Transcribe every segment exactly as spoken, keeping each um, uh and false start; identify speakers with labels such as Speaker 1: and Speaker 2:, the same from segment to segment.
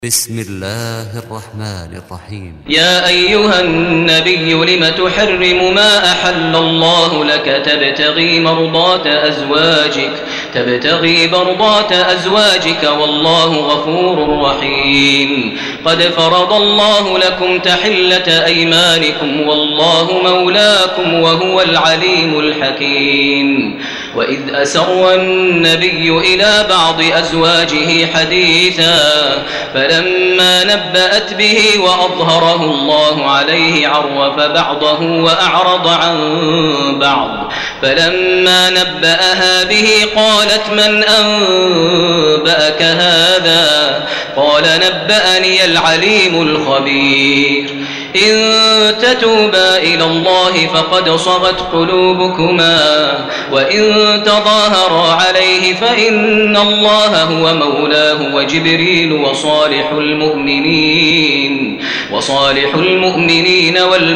Speaker 1: بسم الله الرحمن الرحيم.
Speaker 2: يا أيها النبي لم تحرم ما أحل الله لك تبتغي مرضات أزواجك تبتغي مرضات أزواجك والله غفور رحيم. قد فرض الله لكم تحلة أيمانكم والله مولاكم وهو العليم الحكيم. وإذ أسر النبي إلى بعض أزواجه حديثا فلما نبأت به وأظهره الله عليه عرف بعضه وأعرض عن بعض. فلما نبأها به قالت من أنبأك هذا؟ قال نبأني العليم الخبير. إن تتوبا إلى الله فقد صغت قلوبكما وإن تظاهرا عليه فإن الله هو مولاه وجبريل وصالح المؤمنين وصالح المؤمنين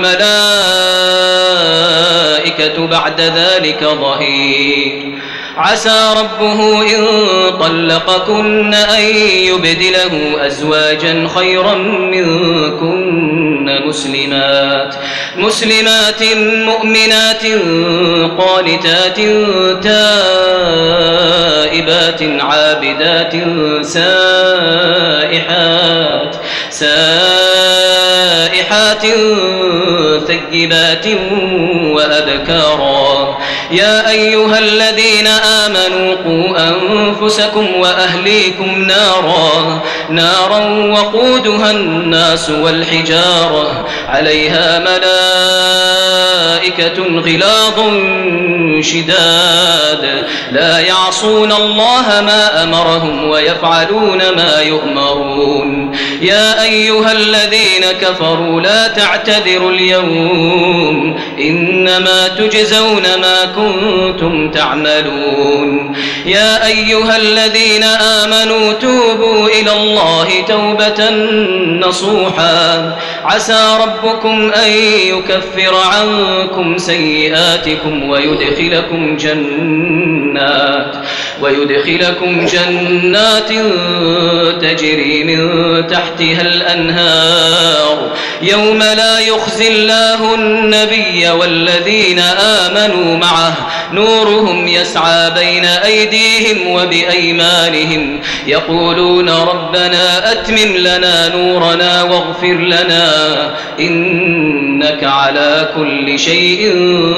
Speaker 2: والملائكة بعد ذلك ظهير. عسى ربه إن طلقكن أن يبدله أزواجا خيرا منكن مسلمات مسلمات مؤمنات قانتات تائبات عابدات سائحات سائحات ثيبات وأبكارا. يا أيها الذين آمنوا قوا أنفسكم وأهليكم نارا نارا وقودها الناس والحجارة عليها ملائكة غلاظ شداد لا يعصون الله ما أمرهم ويفعلون ما يؤمرون. يا أيها الذين كفروا لا تعتذروا اليوم إنما تجزون ما كنتم تعملون. يا أيها الذين آمنوا توبوا إلى الله توبة نصوحا عسى ربكم أن يكفر عنكم سيئاتكم ويدخلكم جنات ويدخلكم جنات تجري من تحتها الأنهار يوم لا يخزي الله النبي والذين آمنوا معه نورهم يسعى بين أيديهم وبأيمانهم يقولون ربنا أتمم لنا نورنا واغفر لنا إنك على كل شيء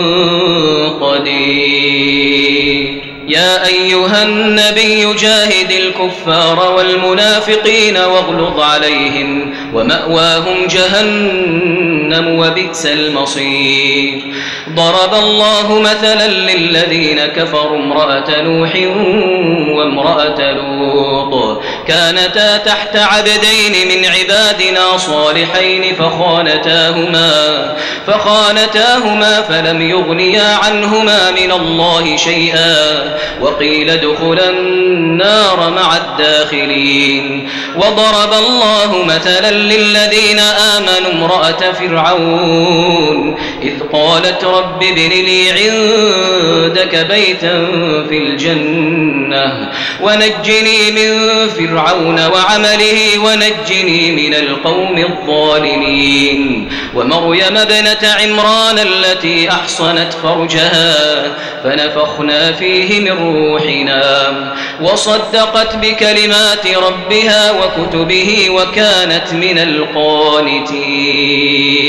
Speaker 2: قدير. يا أيها النبي جاهد الكفار والمنافقين واغلظ عليهم ومأواهم جهنم وبئس المصير. ضرب الله مثلا للذين كفروا امرأة نوح وامرأة لوط كانتا تحت عبدين من عبادنا صالحين فخانتاهما فخانتاهما فلم يغنيا عنهما من الله شيئا وقيل ادخلا النار مع الداخلين. وضرب الله مثلا للذين آمنوا امرأة فرعون إذ قالت رب ابن لي عندك بيتا في الجنة ونجني من فرعون وعمله ونجني من القوم الظالمين. ومريم ابنة عمران التي أحصنت فرجها فنفخنا فيه من روحنا وصدقت بكلمات ربها وكتبه وكانت من القانتين.